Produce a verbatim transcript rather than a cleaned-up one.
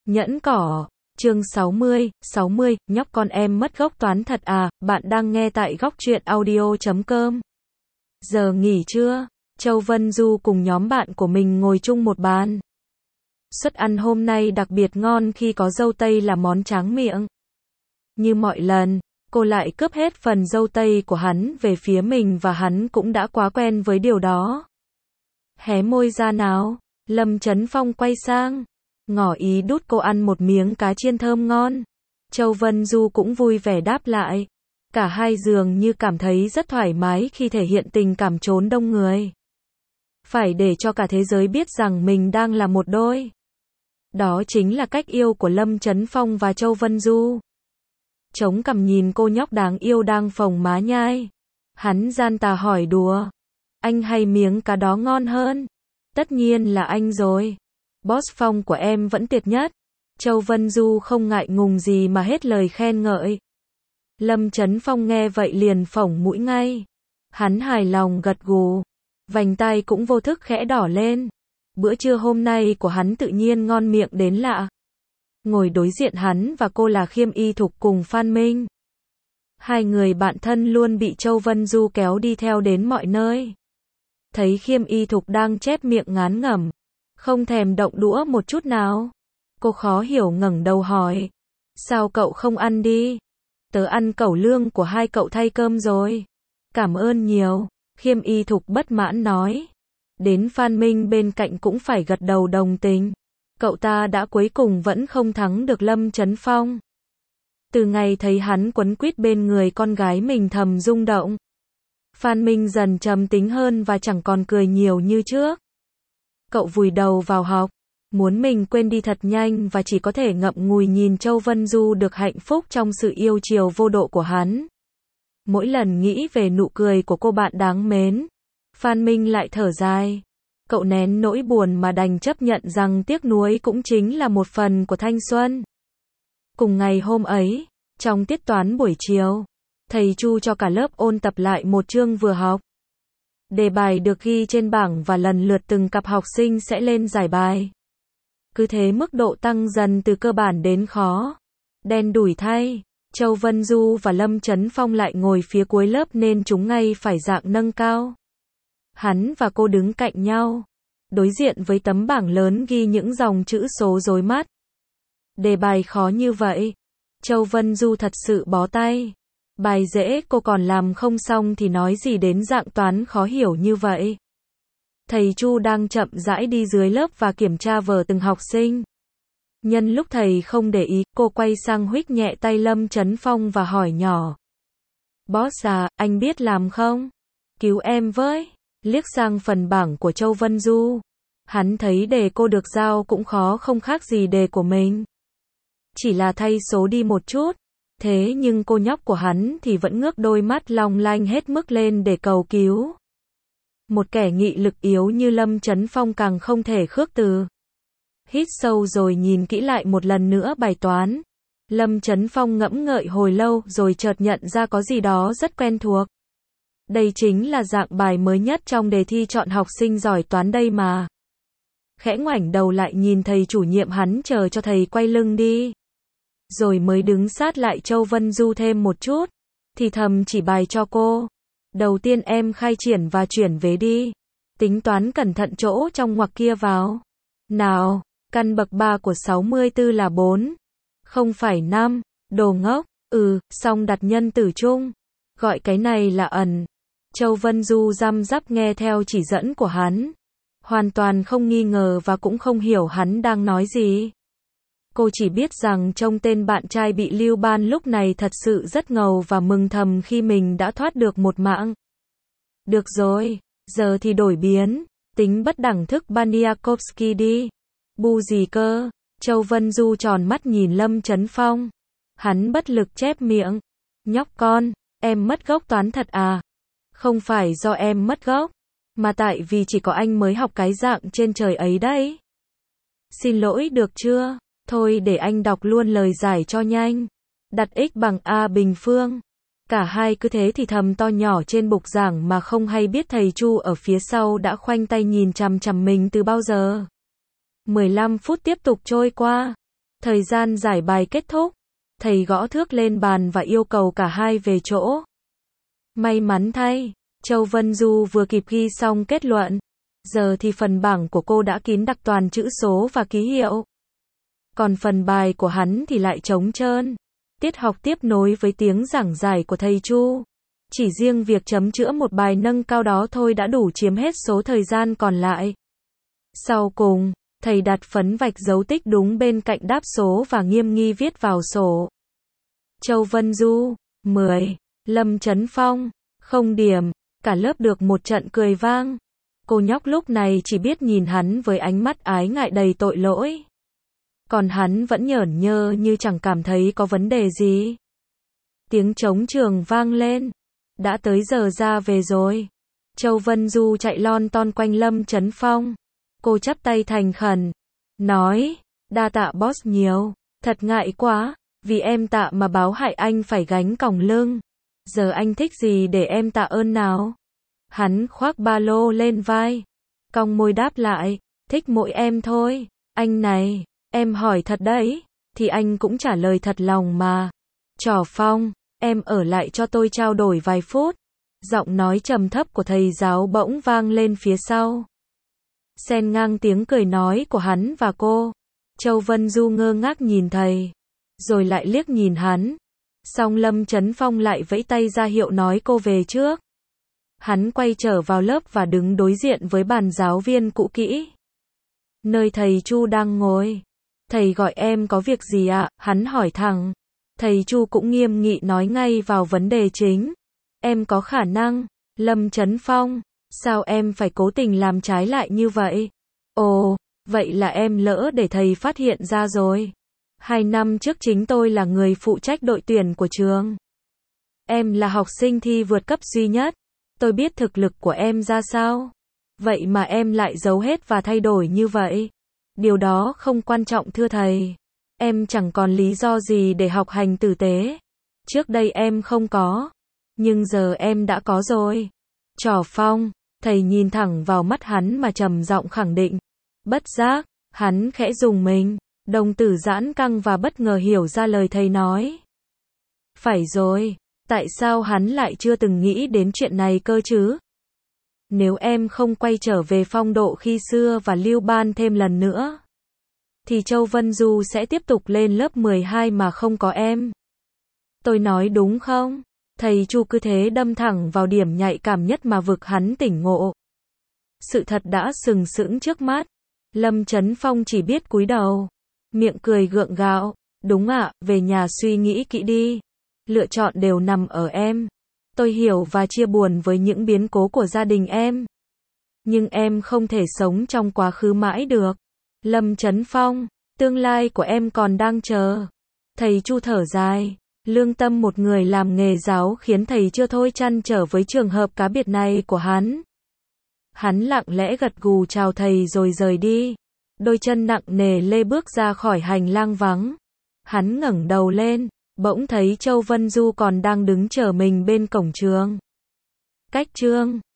Nhẫn cỏ, chương sáu mươi, sáu mươi, nhóc con em mất gốc toán thật à, bạn đang nghe tại góc truyện audio chấm com. Giờ nghỉ trưa, Châu Vân Du cùng nhóm bạn của mình ngồi chung một bàn. Suất ăn hôm nay đặc biệt ngon khi có dâu tây là món tráng miệng. Như mọi lần, cô lại cướp hết phần dâu tây của hắn về phía mình và hắn cũng đã quá quen với điều đó. Hé môi ra nào, Lâm Chấn Phong quay sang, ngỏ ý đút cô ăn một miếng cá chiên thơm ngon. Châu Vân Du cũng vui vẻ đáp lại. Cả hai dường như cảm thấy rất thoải mái khi thể hiện tình cảm trốn đông người. Phải để cho cả thế giới biết rằng mình đang là một đôi. Đó chính là cách yêu của Lâm Chấn Phong và Châu Vân Du. Chống cằm nhìn cô nhóc đáng yêu đang phồng má nhai. Hắn gian tà hỏi đùa. Anh hay miếng cá đó ngon hơn? Tất nhiên là anh rồi. Boss Phong của em vẫn tuyệt nhất. Châu Vân Du không ngại ngùng gì mà hết lời khen ngợi. Lâm Chấn Phong nghe vậy liền phỏng mũi ngay. Hắn hài lòng gật gù. Vành tai cũng vô thức khẽ đỏ lên. Bữa trưa hôm nay của hắn tự nhiên ngon miệng đến lạ. Ngồi đối diện hắn và cô là Khiêm Y Thục cùng Phan Minh. Hai người bạn thân luôn bị Châu Vân Du kéo đi theo đến mọi nơi. Thấy Khiêm Y Thục đang chép miệng ngán ngẩm, không thèm động đũa một chút nào. Cô khó hiểu ngẩng đầu hỏi. Sao cậu không ăn đi? Tớ ăn cẩu lương của hai cậu thay cơm rồi. Cảm ơn nhiều, Khiêm Y Thục bất mãn nói. Đến Phan Minh bên cạnh cũng phải gật đầu đồng tình. Cậu ta đã cuối cùng vẫn không thắng được Lâm Chấn Phong. Từ ngày thấy hắn quấn quýt bên người con gái mình thầm rung động. Phan Minh dần trầm tính hơn và chẳng còn cười nhiều như trước. Cậu vùi đầu vào học, muốn mình quên đi thật nhanh và chỉ có thể ngậm ngùi nhìn Châu Vân Du được hạnh phúc trong sự yêu chiều vô độ của hắn. Mỗi lần nghĩ về nụ cười của cô bạn đáng mến, Phan Minh lại thở dài. Cậu nén nỗi buồn mà đành chấp nhận rằng tiếc nuối cũng chính là một phần của thanh xuân. Cùng ngày hôm ấy, trong tiết toán buổi chiều, thầy Chu cho cả lớp ôn tập lại một chương vừa học. Đề bài được ghi trên bảng và lần lượt từng cặp học sinh sẽ lên giải bài. Cứ thế mức độ tăng dần từ cơ bản đến khó. Đen đủi thay, Châu Vân Du và Lâm Chấn Phong lại ngồi phía cuối lớp nên chúng ngay phải dạng nâng cao. Hắn và cô đứng cạnh nhau, đối diện với tấm bảng lớn ghi những dòng chữ số rối mắt. Đề bài khó như vậy, Châu Vân Du thật sự bó tay. Bài dễ cô còn làm không xong thì nói gì đến dạng toán khó hiểu như vậy. Thầy Chu đang chậm rãi đi dưới lớp và kiểm tra vở từng học sinh. Nhân lúc thầy không để ý, cô quay sang huých nhẹ tay Lâm Chấn Phong và hỏi nhỏ. Boss à, anh biết làm không? Cứu em với. Liếc sang phần bảng của Châu Vân Du. Hắn thấy đề cô được giao cũng khó không khác gì đề của mình. Chỉ là thay số đi một chút. Thế nhưng cô nhóc của hắn thì vẫn ngước đôi mắt long lanh hết mức lên để cầu cứu. Một kẻ nghị lực yếu như Lâm Chấn Phong càng không thể khước từ. Hít sâu rồi nhìn kỹ lại một lần nữa bài toán. Lâm Chấn Phong ngẫm ngợi hồi lâu rồi chợt nhận ra có gì đó rất quen thuộc. Đây chính là dạng bài mới nhất trong đề thi chọn học sinh giỏi toán đây mà. Khẽ ngoảnh đầu lại nhìn thầy chủ nhiệm hắn chờ cho thầy quay lưng đi. Rồi mới đứng sát lại Châu Vân Du thêm một chút. Thì thầm chỉ bài cho cô. Đầu tiên em khai triển và chuyển vế đi. Tính toán cẩn thận chỗ trong ngoặc kia vào. Nào, căn bậc ba của sáu mươi tư là bốn. Không phải năm. Đồ ngốc. Ừ, xong đặt nhân tử chung. Gọi cái này là ẩn. Châu Vân Du răm rắp nghe theo chỉ dẫn của hắn. Hoàn toàn không nghi ngờ và cũng không hiểu hắn đang nói gì. Cô chỉ biết rằng trông tên bạn trai bị lưu ban lúc này thật sự rất ngầu và mừng thầm khi mình đã thoát được một mạng. Được rồi, giờ thì đổi biến, tính bất đẳng thức Baniakovsky đi. Bu gì cơ? Châu Vân Du tròn mắt nhìn Lâm Chấn Phong. Hắn bất lực chép miệng. Nhóc con, em mất gốc toán thật à? Không phải do em mất gốc, mà tại vì chỉ có anh mới học cái dạng trên trời ấy đấy. Xin lỗi được chưa? Thôi để anh đọc luôn lời giải cho nhanh. Đặt x bằng a bình phương. Cả hai cứ thế thì thầm to nhỏ trên bục giảng mà không hay biết thầy Chu ở phía sau đã khoanh tay nhìn chằm chằm mình từ bao giờ. mười lăm phút tiếp tục trôi qua. Thời gian giải bài kết thúc, thầy gõ thước lên bàn và yêu cầu cả hai về chỗ. May mắn thay, Châu Vân Du vừa kịp ghi xong kết luận. Giờ thì phần bảng của cô đã kín đặc toàn chữ số và ký hiệu. Còn phần bài của hắn thì lại trống trơn. Tiết học tiếp nối với tiếng giảng giải của thầy Chu. Chỉ riêng việc chấm chữa một bài nâng cao đó thôi đã đủ chiếm hết số thời gian còn lại. Sau cùng, thầy đặt phấn vạch dấu tích đúng bên cạnh đáp số và nghiêm nghị viết vào sổ. Châu Vân Du, mười. Lâm Chấn Phong, không điểm. Cả lớp được một trận cười vang. Cô nhóc lúc này chỉ biết nhìn hắn với ánh mắt ái ngại đầy tội lỗi. Còn hắn vẫn nhởn nhơ như chẳng cảm thấy có vấn đề gì. Tiếng trống trường vang lên. Đã tới giờ ra về rồi. Châu Vân Du chạy lon ton quanh Lâm Chấn Phong. Cô chắp tay thành khẩn. Nói, đa tạ boss nhiều. Thật ngại quá, vì em tạ mà báo hại anh phải gánh còng lưng. Giờ anh thích gì để em tạ ơn nào? Hắn khoác ba lô lên vai. Cong môi đáp lại, thích mỗi em thôi. Anh này, em hỏi thật đấy. Thì anh cũng trả lời thật lòng mà. Trò Phong, em ở lại cho tôi trao đổi vài phút. Giọng nói trầm thấp của thầy giáo bỗng vang lên phía sau. Xen ngang tiếng cười nói của hắn và cô. Châu Vân Du ngơ ngác nhìn thầy. Rồi lại liếc nhìn hắn. Xong Lâm Chấn Phong lại vẫy tay ra hiệu nói cô về trước. Hắn quay trở vào lớp và đứng đối diện với bàn giáo viên cũ kỹ. Nơi thầy Chu đang ngồi. Thầy gọi em có việc gì ạ? Hắn hỏi thẳng. Thầy Chu cũng nghiêm nghị nói ngay vào vấn đề chính. Em có khả năng. Lâm Chấn Phong, sao em phải cố tình làm trái lại như vậy? Ồ, vậy là em lỡ để thầy phát hiện ra rồi. Hai năm trước chính tôi là người phụ trách đội tuyển của trường. Em là học sinh thi vượt cấp duy nhất. Tôi biết thực lực của em ra sao. Vậy mà em lại giấu hết và thay đổi như vậy. Điều đó không quan trọng thưa thầy. Em chẳng còn lý do gì để học hành tử tế. Trước đây em không có. Nhưng giờ em đã có rồi. Trò Phong, thầy nhìn thẳng vào mắt hắn mà trầm giọng khẳng định. Bất giác, hắn khẽ rùng mình. Đồng tử giãn căng và bất ngờ hiểu ra lời thầy nói. Phải rồi, tại sao hắn lại chưa từng nghĩ đến chuyện này cơ chứ? Nếu em không quay trở về phong độ khi xưa và lưu ban thêm lần nữa, thì Châu Vân Du sẽ tiếp tục lên lớp mười hai mà không có em. Tôi nói đúng không? Thầy Chu cứ thế đâm thẳng vào điểm nhạy cảm nhất mà vực hắn tỉnh ngộ. Sự thật đã sừng sững trước mắt. Lâm Chấn Phong chỉ biết cúi đầu. Miệng cười gượng gạo. Đúng ạ, về nhà suy nghĩ kỹ đi. Lựa chọn đều nằm ở em. Tôi hiểu và chia buồn với những biến cố của gia đình em. Nhưng em không thể sống trong quá khứ mãi được. Lâm Chấn Phong, tương lai của em còn đang chờ. Thầy Chu thở dài. Lương tâm một người làm nghề giáo khiến thầy chưa thôi trăn trở với trường hợp cá biệt này của hắn. Hắn lặng lẽ gật gù chào thầy rồi rời đi. Đôi chân nặng nề lê bước ra khỏi hành lang vắng. Hắn ngẩng đầu lên, bỗng thấy Châu Vân Du còn đang đứng chờ mình bên cổng trường. Cách trường.